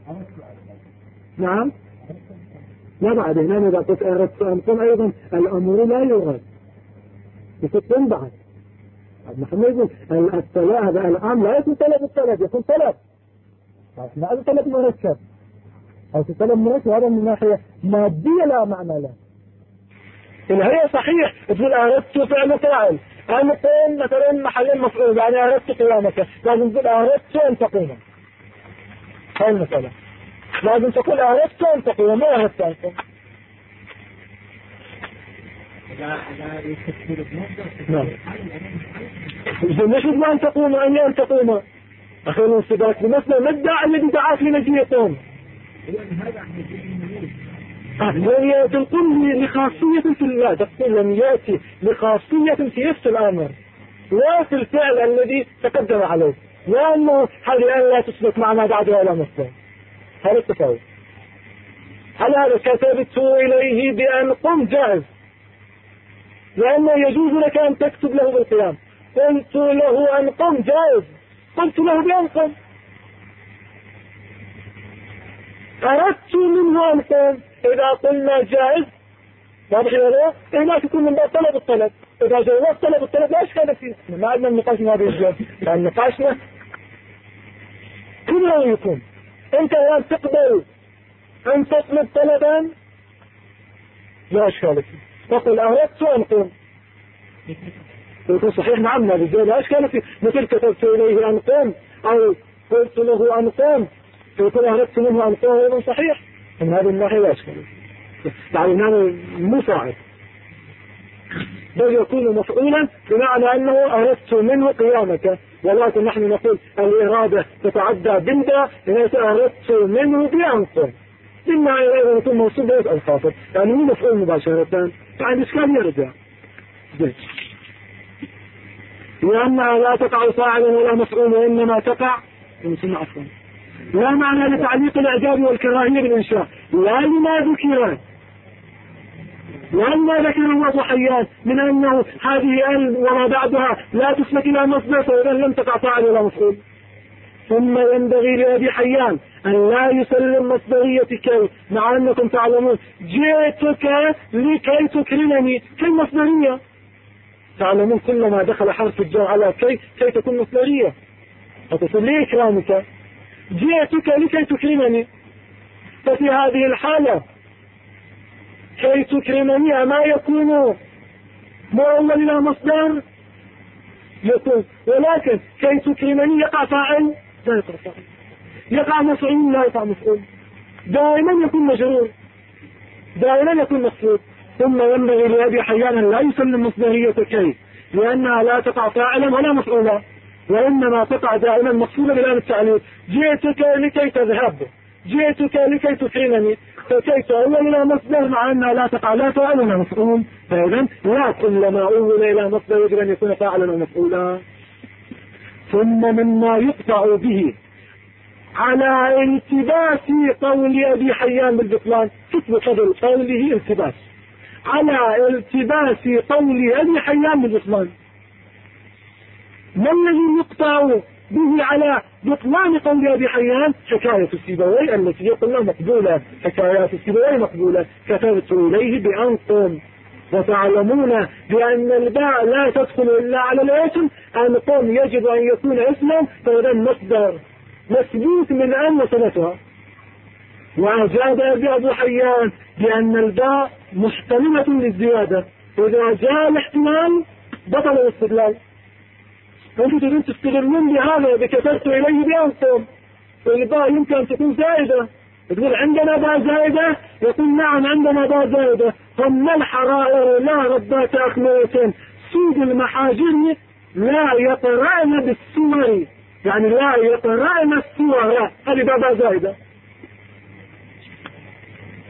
نعم. لا بعد هنا إذا قلت أردت أن قم أيضا الأمر لا يغاد يكون بعد نحن يقول الطلب الآن لا يكون طلب الطلب، يكون طلب هذا طلب مركب أو طلب مركب، هذا من ناحية مادية لا معنى له. إن هي صحيح تقول أردت فعل فاعل، أنا قوم مثلا محل مفعول يعني أردت قيامك، لازم تقول أردت أن تقوم. هاي المسألة لازم تقول أردت أن تقوم ما أردت أن تقوم. نعم. مش ما أن تقوم أني أن تقوم أخي الانصباك بمثل ما الداعي الذي دعاك لنجي يقوم لم يأتي القم لخاصية في الله، تقول لم يأتي لخاصية في نفس الأمر لا في الفعل الذي تقدم عليه، لأنه هذه الآن لا تثبت معنا بعدها ولا مصدر. هذا التفاوت. هل هذا كتبت إليه بأن قم جائز، لأنه يجوز لك أن تكتب له بالقيام. قلت له أن قم جائز، قلت له بأن قم. أردت منه أن قم، إذا قلنا جائز واضح ولا لا؟ لا تكون من باب طلب الطلب. إذا جوزت طلب الطلب لا إشكال فيه، ما عندنا النقاش ما بيجوز، لأن نقاشنا كله يكون أنت الآن تقبل أن تطلب طلبا لا إشكال فيه، تقول أردت أن قم يكون صحيح. نعم لا إشكال فيه، مثل كتبت إليه أن قم أو قلت له أن قم يقول أردت منه أن قم أيضا صحيح. من هذه الناحية لا إشكال فيه، يعني هذا مو صاعد، بل يكون مفعولا بمعنى أنه أردت منه قيامك، ولكن نحن نقول الإرادة تتعدى بالدا، ليس أردت منه بأنقم، إما أيضا يكون موصول بيت الخاطب، يعني مو مفعول مباشرة، يعني إشكال يرجع لأنها لا تقع فاعلا ولا مفعول، وإنما تقع عفوا لا معنى لتعليق الإعجاب والكراهية بالإنشاء، لا لما ذكر وأما ذكر الله حيان من أنه هذه وما بعدها لا تثبت إلى مصدر، فإذا لم تقع فاعل ولا مفعول. ثم ينبغي لأبي حيان أن لا يسلم مصدرية كي، مع أنكم تعلمون جئتك لكي تكرمني كالمصدرية، تعلمون كلما دخل حرف الجر على كي تكون مصدرية، فتقول لي إكرامك جئتك لكي تكرمني. ففي هذه الحالة كي تكرمني ما يكون مؤول إلى مصدر يكون، ولكن كي تكرمني يقع فاعل لا يقع فاعل، يقع مفعول لا يقع مفعول، دائما يكون مجرور دائما يكون مخفوض. ثم ينبغي لأبي حيان لا يسلم مصدرية كي، لأنها لا تقع فاعلا ولا مفعولا، وإنما تقع دائما مقصودا بلام التعليل. جئتك لكي تذهب، جئتك لكي تكرمني، فكي تؤول إلى مصدر مع أنها لا تقع لا فاعل ولا مفعول، فإذن لا كلما أول إلى مصدر يجب أن يكون فاعلا ومفعولا. ثم مما يقطع به على التباس قول أبي حيان بالبطلان، كتب قبل قوله التباس، على التباس قول أبي حيان بالبطلان. ما الذي يقطع به على بطلان قول أبي حيان؟ حكاية السيبوي التي يقولنا مقبولة، حكايات السيبوي مقبولة، كتبت إليه بأنقم. وتعلمون بأن الباء لا تدخل إلا على الاسم، أنقم يجب أن يكون اسما، فإذا مصدر مثبوت من أن وصلتها. وأجاب أبو حيان بأن الباء محتملة للزيادة، إذا جاء الاحتمال بطل الاستدلال. أنتم تريدون تستغلون بهذا بكتبت إليه بأنقم، والباء يمكن أن تكون زائدة، تقول عندنا باء زائدة، يقول نعم عندنا باء زائدة. ثم الحرائر لا ربات أخمية سود المحاجر لا يقرأن بالسور، يعني لا يقرأن السور، هذه باء زائدة.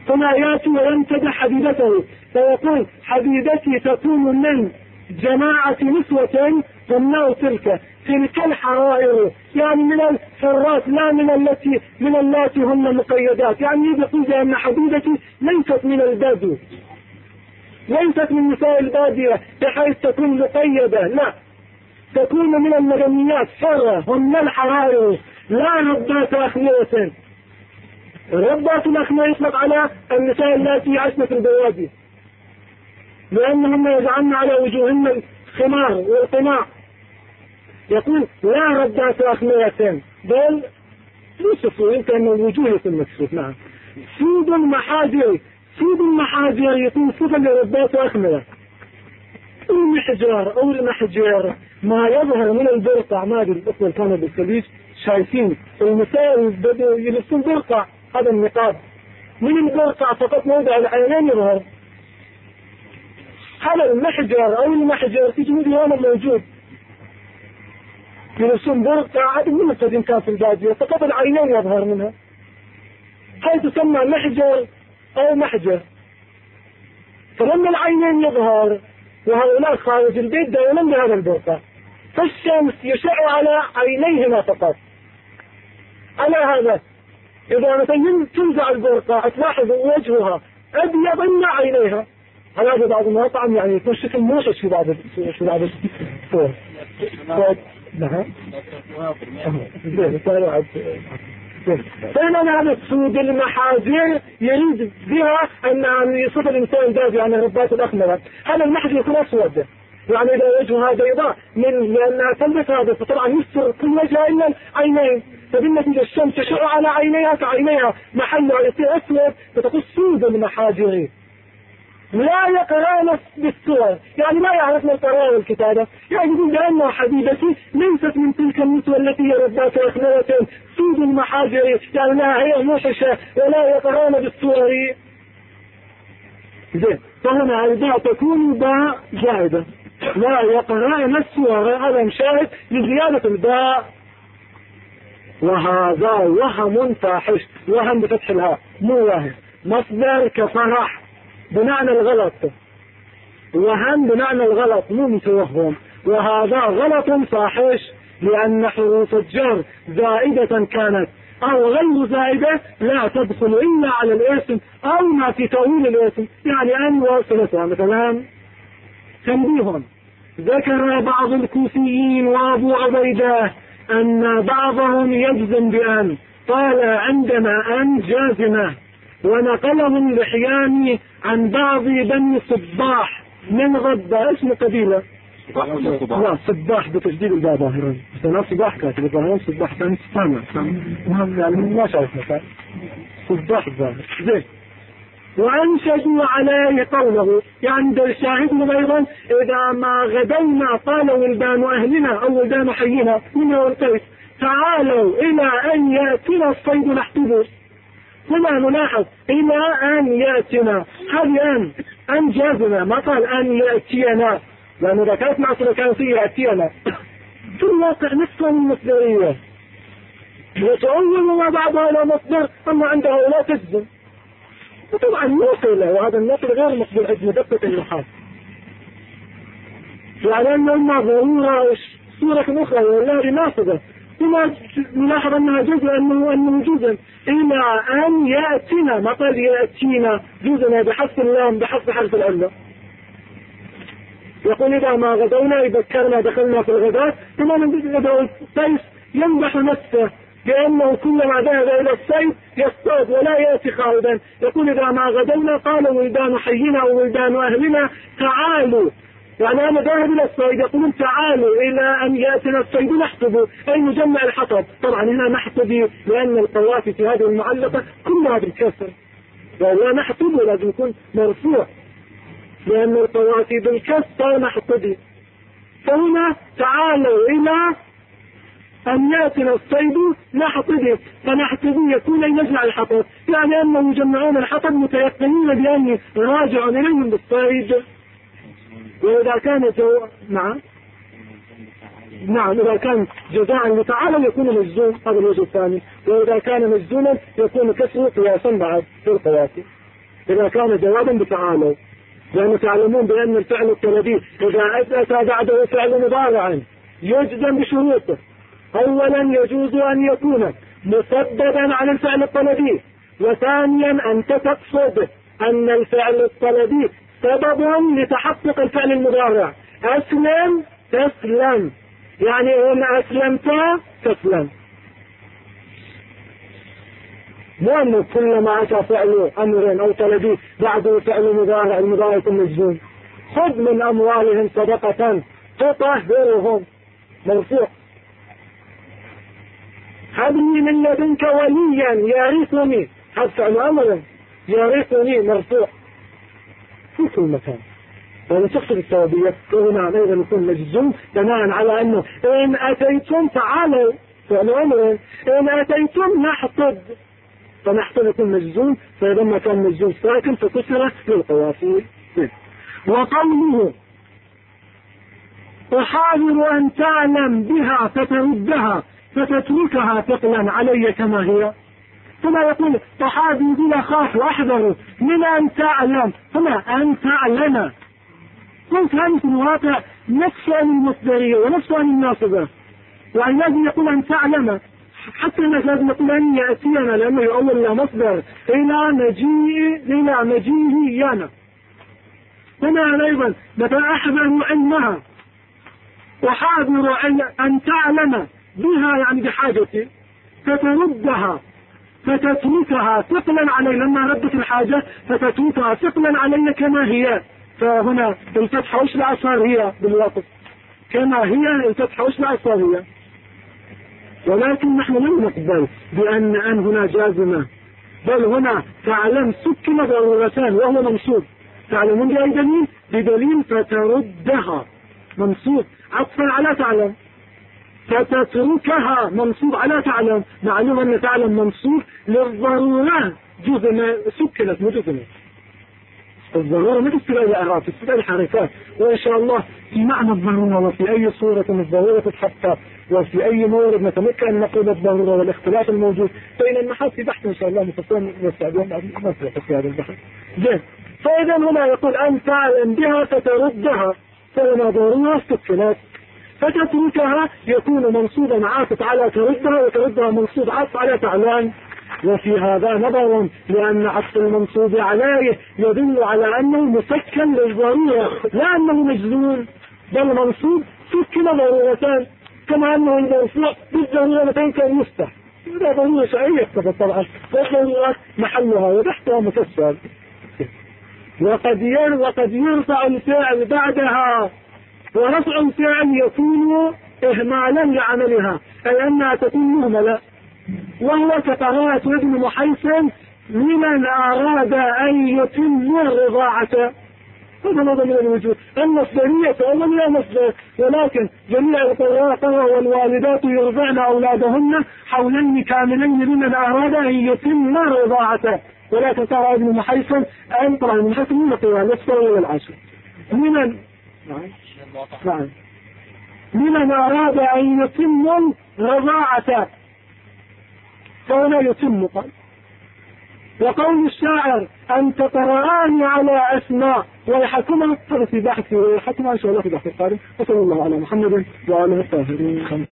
ثم يأتي ويمتدح حبيبته فيقول حبيبتي تكون من جماعة نسوة تمنع تلك الحرائر، يعني من الحرات لا من اللاتي هن مقيدات. يعني يقول بأن حبيبتي ليست من البدو، ليست من نساء البادية بحيث تكون مقيدة، لا، تكون من المدنيات حرة، هن الحرائر لا ربات أخمية. ربات الأخمية يطلق على النساء التي عشن في البوادي، لأنهن يجعلن على وجوهن الخمار والقناع. يقول لا ربات أخمية، بل يوسفوا يمكن أن الوجوه يكون مكشوف. نعم. سود المحاجر، سود المحاجر يكون صفة لربات أخمية. المحجار أو المحجر ما يظهر من البرقع. ما أدري الأخوة كانوا بالخليج شايفين المسائل بدأوا يلبسون برقع، هذا النقاب من البرقع فقط موضع العينين يظهر. هذا المحجر أو المحجر تجد هنا موجود، يلبسون برقع. هذا من القديم كان في البادية فقط العينين يظهر منها، هاي تسمى محجر أو محجر. فلما العينين يظهر وهؤلاء خارج البيت دائما بهذا البرقع، فالشمس يشع على عينيهما فقط. على هذا إذا مثلا تنزع البرقع تلاحظ وجهها أبيض إلا عينيها. هذا بعض المطعم يعني يكون شكل موشش في بعض الصور. نعم. فإننا هذا السود المحاجر يريد بها أن يصف الإنسان البادي يعني ربات الأخمرة. هذا المحجر يكون أسود، يعني إذا وجهها بيضاء لأنها تلبس هذا فطبعا يستر كل وجهها إلا العينين، فبالنتيجة الشمس تشع على عينيها كعينيها محلها يصير أسود، فتقول سود المحاجر. لا يقرأن بالصور، يعني لا يعرفن القراءة والكتابة. يعني يقول بأن حبيبتي ليست من تلك النسوة التي هي ربات أخمرة سود المحاجر، يعني لا هي موحشة ولا يقرأن بالصور. زين، فهنا الباء تكون باء زائدة، لا يقرأن الصور، هذا مشاهد لزيادة الباء. وهذا وهم فاحش، وهم بفتح الهاء مو وهم، مصدر كفرح بمعنى الغلط، وهم بمعنى الغلط مو متوهم. وهذا غلط فاحش لأن حروف الجر زائدة كانت أو غير زائدة لا تدخل إلا على الاسم أو ما في تأويل الاسم، يعني أن واصلتها. مثلا تنبيه، ذكر بعض الكوفيين وأبو عبيدة أن بعضهم يجزم بأن، قال عندنا أن جازمة، ونقله اللحياني عن بعض بني صباح من غضة. اسم قبيلة لا صباح بتجديد الباء ظاهرا، بس صباح كاتب ظاهرا صباح ثاني سامع مهم يعني ما شايف مثلا صباح ظاهر. زين، وأنشدوا عليه قوله، يعني ده شاهدهم أيضا إذا ما غدونا قال ولدان أهلنا أو ولدان حينا من القيس تعالوا إلى أن يأتنا الصيد نحتبه. هنا نلاحظ إلى أن يأتنا، هذه أن جازمة، ما قال أن يأتينا، لأنه إذا كانت معصرة كان فيه يأتينا في الواقع نفسه المصدرية يتأول ما بعضها إلى مصدر، أما عنده لا تجزم. وطبعا نوصل، وهذا النقل غير مقبول عند مدقة النحاة، يعني أنه ما ضرورة صورة أخرى والله ناصبة، ثم نلاحظ أنها جزء أنه جزء إلى أن يأتينا، ما قال يأتينا جزء بحث اللام بحث حرف العلة. يقول إذا ما غدونا إذا ذكرنا دخلنا في الغداء، ثم ندعو السيف يمدح نفسه بأنه كلما ذهب إلى السيف يصطاد ولا يأتي خالدا. يقول إذا ما غدونا قال ولدان حينا أو ولدان أهلنا تعالوا، يعني أنا ذاهب إلى الصيد، يقولون تعالوا إلى أن يأتنا الصيد نحسبه، أي نجمع الحطب. طبعا هنا نحسبه لأن القوافي في هذه المعلقة كلها بالكسر، ولا نحسبه لازم يكون مرفوع لأن القوافي بالكسر نحسبه. فهنا تعالوا إلى أن يأتنا الصيد نحسبه، فنحسبه يكون أن نجمع الحطب، يعني أنهم يجمعون الحطب متيقنين بأني راجع إليهم بالصيد. وإذا كان نعم إذا كان جزاء متعالى يكون مجزوم، هذا الوجه الثاني. وإذا كان مجزوما يكون كسره قياسا بعد في القواسي. إذا كان جوابا بتعالوا، لأنه تعلمون بأن الفعل الطلبي إذا أتى بعده فعل مضارع يجزم بشروطه. أولا يجوز أن يكون مسببا عن الفعل الطلبي، وثانيا أنت تقصد أن الفعل الطلبي سبب لتحقق الفعل المضارع. أسلم تسلم، يعني إن أسلمت تسلم، مو أنه كلما أتى فعل أمر أو طلبي بعده فعل مضارع المضارع يكون مجزوم. خذ من أموالهم صدقة تطهرهم، مرفوع. هب لي من لدنك وليا يرثني، هذا فعل أمر يرثني، مرفوع في كل مكان. وإذا تقصد الثوابية وهنا أيضا يكون مجزوم بناء على أنه إن أتيتم تعالوا فعل أمر، إن أتيتم نحطب، فنحطب يكون مجزوم، فلما كان مجزوم ساكن فكسر للقوافي. وقوله أحاول أن تعلم بها فتردها فتتركها ثقلا علي كما هي، ثم يقول أحاول بلا خاف وأحذر من أن تعلم، ثم أن تعلم. كنت هذه في الواقع نفس عن المصدرية ونفس عن الناصبة، يعني لازم يقول أن تعلم، حتى لازم يقول أن يأتينا، لأنه يؤول لا مصدر إلى مجيئه يانا. هنا أيضا متى أحذر علمها، وحاذر أن تعلم بها يعني بحاجتي، فتردها فتتركها ثقلا علي، لما ردت الحاجة فتتركها ثقلا علي كما هي. فهنا الفتحة وش لا صار هي بالوقت كما هي، الفتحة وش لا صار هي، ولكن نحن لم نقبل بأن هنا جازمة، بل هنا تعلم سكن ضرورتان وهو منصوب. تعلمون بأي دليل؟ بدليل فتردها منصوب عطفا على تعلم، فتتركها منصوب على تعلم. معلوم أن تعلم منصوب للضرورة، جزم سكنت مجزمة. الضرورة ما تستدعي الأعراف، تستدعي الحركات، وإن شاء الله في معنى الضرورة وفي أي صورة الضرورة تتحقق، وفي أي مورد نتمكن أن نقول الضرورة والاختلاف الموجود بين النحاس في بحث إن شاء الله مفصل نستعدون في هذا البحث. جيد. فإذا هنا يقول أن تعلم بها فتردها، فلما ضرورة سكنت، فتتركها يكون منصوبا عاطف على تردها، وتردها منصوب عاطف على تعلم. وفي هذا نظر، لأن عطف المنصوب عليه يدل على أنه مسكن للضرورة، لا أنه مجزوم، بل منصوب سكن ضرورتان، كما أنه المرفوع بالضرورتين كان يفتح. إذا ضرورة شيئية يكتب طبعا، والضرورات محلها وتحتها مكسر. وقد يرفع الفعل بعدها، ورفع الفعل يكون إهمالا لعملها، أي أنها تكون مهملة، وهو كقراءة ابن محيصن لمن أراد أن يتم الرضاعة. هذا نظر من الوجود. المصدرية أولا لا مصدر، ولكن جميع القراء والوالدات يرضعن أولادهن حولين كاملين لمن أراد أن يتم الرضاعة، ولكن قرأ ابن محيصن أن قرأ ابن محيصن من القراء الصغر والعشر لمن أراد أن يتم الرضاعة، فهنا يتم. قال وقول الشاعر أن تقرآن على أسماء ويحكمها في بحث، ويحكمها إن شاء الله في بحث القادم. وصلى الله على محمد وعلى آله الطاهرين.